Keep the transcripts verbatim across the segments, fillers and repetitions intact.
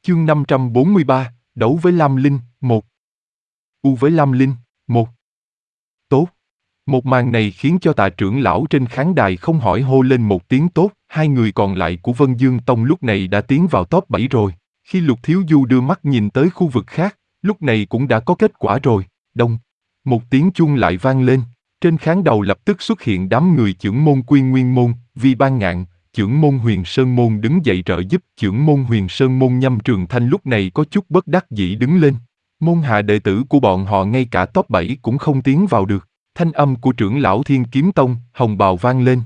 Chương năm trăm bốn mươi ba, đấu với Lam Linh, một. U với Lam Linh, một. Tốt. Một màn này khiến cho Tạ trưởng lão trên khán đài không hỏi hô lên một tiếng tốt, hai người còn lại của Vân Dương Tông lúc này đã tiến vào top bảy rồi. Khi Lục Thiếu Du đưa mắt nhìn tới khu vực khác, lúc này cũng đã có kết quả rồi. Đông. Một tiếng chuông lại vang lên, trên khán đầu lập tức xuất hiện đám người chưởng môn Quy Nguyên môn, Vi Ban Ngạn, chưởng môn Huyền Sơn môn đứng dậy trợ giúp. Chưởng môn Huyền Sơn môn Nhâm Trường Thanh lúc này có chút bất đắc dĩ đứng lên. Môn hạ đệ tử của bọn họ ngay cả top bảy cũng không tiến vào được. Thanh âm của trưởng lão Thiên Kiếm Tông, Hồng Bào vang lên.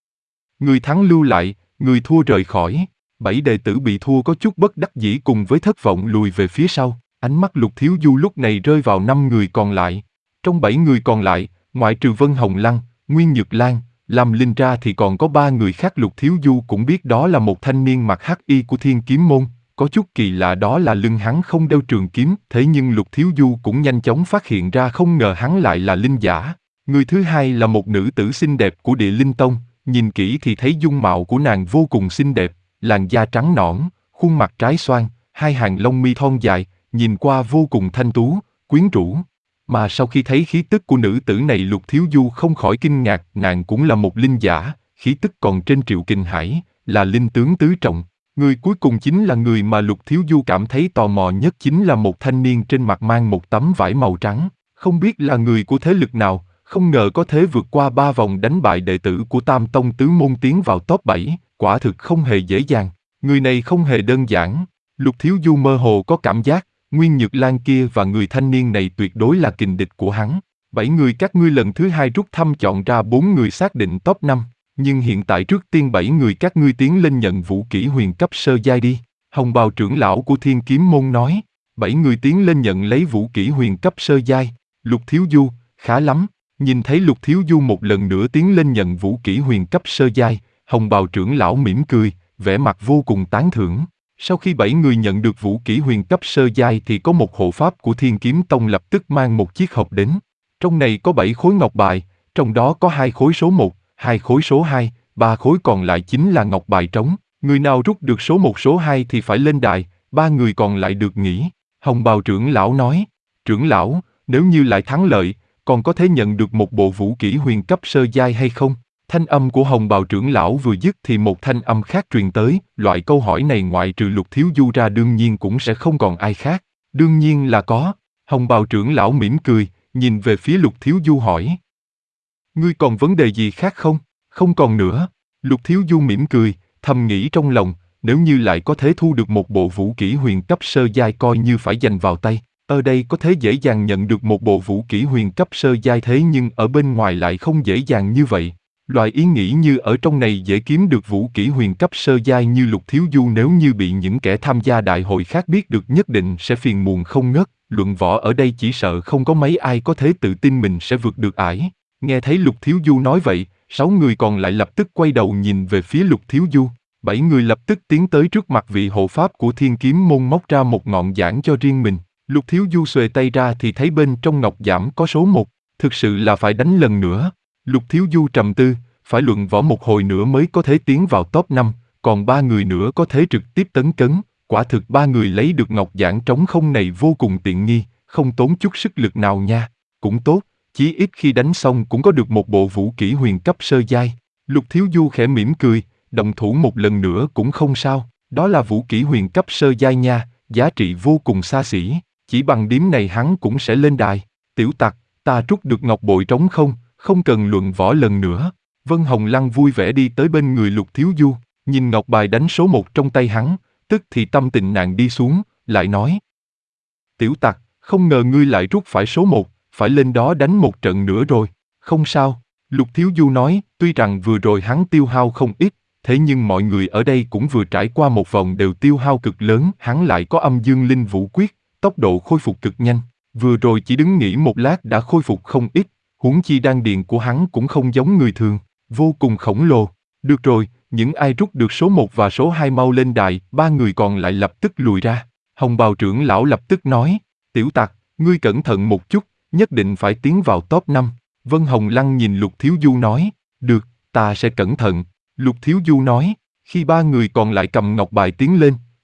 Người thắng lưu lại, người thua rời khỏi. Bảy đệ tử bị thua có chút bất đắc dĩ cùng với thất vọng lùi về phía sau. Ánh mắt Lục Thiếu Du lúc này rơi vào năm người còn lại. Trong bảy người còn lại, ngoại trừ Vân Hồng Lăng, Nguyên Nhược Lan, Lam Linh ra thì còn có ba người khác. Lục Thiếu Du cũng biết đó là một thanh niên mặc hắc y của Thiên Kiếm môn. Có chút kỳ lạ đó là lưng hắn không đeo trường kiếm, thế nhưng Lục Thiếu Du cũng nhanh chóng phát hiện ra không ngờ hắn lại là linh giả. Người thứ hai là một nữ tử xinh đẹp của Địa Linh Tông, nhìn kỹ thì thấy dung mạo của nàng vô cùng xinh đẹp, làn da trắng nõn, khuôn mặt trái xoan, hai hàng lông mi thon dài, nhìn qua vô cùng thanh tú, quyến rũ. Mà sau khi thấy khí tức của nữ tử này, Lục Thiếu Du không khỏi kinh ngạc, nàng cũng là một linh giả, khí tức còn trên Triệu Kình Hải, là linh tướng tứ trọng. Người cuối cùng chính là người mà Lục Thiếu Du cảm thấy tò mò nhất, chính là một thanh niên trên mặt mang một tấm vải màu trắng, không biết là người của thế lực nào, không ngờ có thể vượt qua ba vòng đánh bại đệ tử của Tam Tông tứ môn tiến vào top bảy, quả thực không hề dễ dàng. Người này không hề đơn giản, Lục Thiếu Du mơ hồ có cảm giác, Nguyên Nhược Lan kia và người thanh niên này tuyệt đối là kình địch của hắn. Bảy người các ngươi lần thứ hai rút thăm chọn ra bốn người xác định top năm. Nhưng hiện tại trước tiên bảy người các ngươi tiến lên nhận vũ kỹ huyền cấp sơ giai đi. Hồng Bào trưởng lão của Thiên Kiếm môn nói. Bảy người tiến lên nhận lấy vũ kỹ huyền cấp sơ giai. Lục Thiếu Du, khá lắm. Nhìn thấy Lục Thiếu Du một lần nữa tiến lên nhận vũ kỹ huyền cấp sơ giai, Hồng Bào trưởng lão mỉm cười, vẻ mặt vô cùng tán thưởng. Sau khi bảy người nhận được vũ kỹ huyền cấp sơ giai thì có một hộ pháp của Thiên Kiếm Tông lập tức mang một chiếc hộp đến. Trong này có bảy khối ngọc bài, trong đó có hai khối số một, hai khối số hai, ba khối còn lại chính là ngọc bài trống. Người nào rút được số một số hai thì phải lên đài, ba người còn lại được nghỉ. Hồng Bào trưởng lão nói, trưởng lão, nếu như lại thắng lợi, còn có thể nhận được một bộ vũ kỹ huyền cấp sơ giai hay không? Thanh âm của Hồng Bào trưởng lão vừa dứt thì một thanh âm khác truyền tới, loại câu hỏi này ngoại trừ Lục Thiếu Du ra đương nhiên cũng sẽ không còn ai khác. Đương nhiên là có. Hồng Bào trưởng lão mỉm cười, nhìn về phía Lục Thiếu Du hỏi. Ngươi còn vấn đề gì khác không? Không còn nữa. Lục Thiếu Du mỉm cười, thầm nghĩ trong lòng, nếu như lại có thể thu được một bộ vũ kỹ huyền cấp sơ giai coi như phải giành vào tay. Ở đây có thể dễ dàng nhận được một bộ vũ kỹ huyền cấp sơ giai, thế nhưng ở bên ngoài lại không dễ dàng như vậy. Loại ý nghĩ như ở trong này dễ kiếm được vũ kỹ huyền cấp sơ giai như Lục Thiếu Du nếu như bị những kẻ tham gia đại hội khác biết được nhất định sẽ phiền muộn không ngớt. Luận võ ở đây chỉ sợ không có mấy ai có thể tự tin mình sẽ vượt được ải. Nghe thấy Lục Thiếu Du nói vậy, sáu người còn lại lập tức quay đầu nhìn về phía Lục Thiếu Du. Bảy người lập tức tiến tới trước mặt vị hộ pháp của Thiên Kiếm môn, móc ra một ngọn giảng cho riêng mình. Lục Thiếu Du xuề tay ra thì thấy bên trong ngọc giảng có số một, thực sự là phải đánh lần nữa. Lục Thiếu Du trầm tư, phải luận võ một hồi nữa mới có thể tiến vào top năm, còn ba người nữa có thể trực tiếp tấn cấn. Quả thực ba người lấy được ngọc giảng trống không này vô cùng tiện nghi, không tốn chút sức lực nào nha. Cũng tốt, chí ít khi đánh xong cũng có được một bộ vũ kỹ huyền cấp sơ giai. Lục Thiếu Du khẽ mỉm cười, động thủ một lần nữa cũng không sao, đó là vũ kỹ huyền cấp sơ giai nha, giá trị vô cùng xa xỉ, chỉ bằng điểm này hắn cũng sẽ lên đài. Tiểu tặc, ta rút được ngọc bội trống không, không cần luận võ lần nữa. Vân Hồng Lăng vui vẻ đi tới bên người Lục Thiếu Du, nhìn ngọc bài đánh số một trong tay hắn, tức thì tâm tình nàng đi xuống, lại nói. Tiểu tặc, không ngờ ngươi lại rút phải số một, phải lên đó đánh một trận nữa rồi. Không sao, Lục Thiếu Du nói, tuy rằng vừa rồi hắn tiêu hao không ít, thế nhưng mọi người ở đây cũng vừa trải qua một vòng đều tiêu hao cực lớn. Hắn lại có âm dương linh vũ quyết, tốc độ khôi phục cực nhanh, vừa rồi chỉ đứng nghỉ một lát đã khôi phục không ít, huống chi đan điền của hắn cũng không giống người thường, vô cùng khổng lồ. Được rồi, những ai rút được số một và số hai mau lên đài, ba người còn lại lập tức lùi ra. Hồng Bào trưởng lão lập tức nói, tiểu tặc, ngươi cẩn thận một chút, nhất định phải tiến vào top năm. Vân Hồng Lăng nhìn Lục Thiếu Du nói, được, ta sẽ cẩn thận. Lục Thiếu Du nói, khi ba người còn lại cầm ngọc bài tiến lên,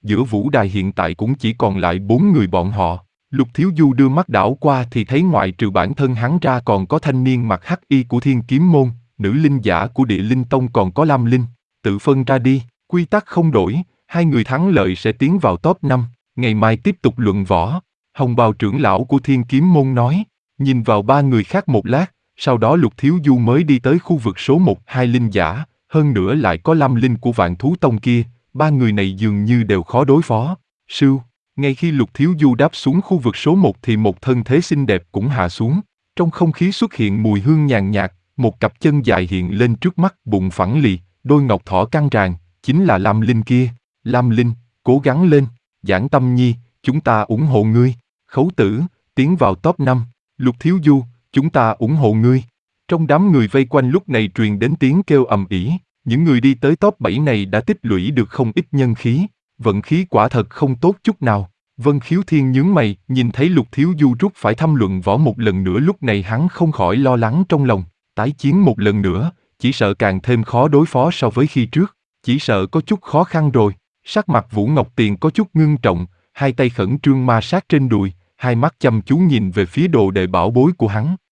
giữa vũ đài hiện tại cũng chỉ còn lại bốn người bọn họ. Lục Thiếu Du đưa mắt đảo qua thì thấy ngoại trừ bản thân hắn ra còn có thanh niên mặc hắc y của Thiên Kiếm Môn, nữ linh giả của Địa Linh Tông còn có Lam Linh. Tự phân ra đi, quy tắc không đổi, hai người thắng lợi sẽ tiến vào top năm, ngày mai tiếp tục luận võ. Hồng bào trưởng lão của Thiên Kiếm Môn nói, nhìn vào ba người khác một lát, sau đó Lục Thiếu Du mới đi tới khu vực số một hai linh giả, hơn nữa lại có Lam Linh của Vạn Thú Tông kia, ba người này dường như đều khó đối phó. Sưu, ngay khi Lục Thiếu Du đáp xuống khu vực số một thì một thân thế xinh đẹp cũng hạ xuống. Trong không khí xuất hiện mùi hương nhàn nhạt, một cặp chân dài hiện lên trước mắt, bụng phẳng lì, đôi ngọc thỏ căng tràn, chính là Lam Linh kia. Lam Linh, cố gắng lên, Giảng Tâm Nhi, chúng ta ủng hộ ngươi. Khấu Tử, tiến vào top năm. Lục Thiếu Du, chúng ta ủng hộ ngươi. Trong đám người vây quanh lúc này truyền đến tiếng kêu ầm ĩ, những người đi tới top bảy này đã tích lũy được không ít nhân khí, vận khí quả thật không tốt chút nào. Vân Khiếu Thiên nhướng mày, nhìn thấy Lục Thiếu Du rút phải thăm luận võ một lần nữa, lúc này hắn không khỏi lo lắng trong lòng, tái chiến một lần nữa, chỉ sợ càng thêm khó đối phó so với khi trước, chỉ sợ có chút khó khăn rồi. Sắc mặt Vũ Ngọc Tiền có chút ngưng trọng, hai tay khẩn trương ma sát trên đùi, hai mắt chăm chú nhìn về phía đồ đệ bảo bối của hắn.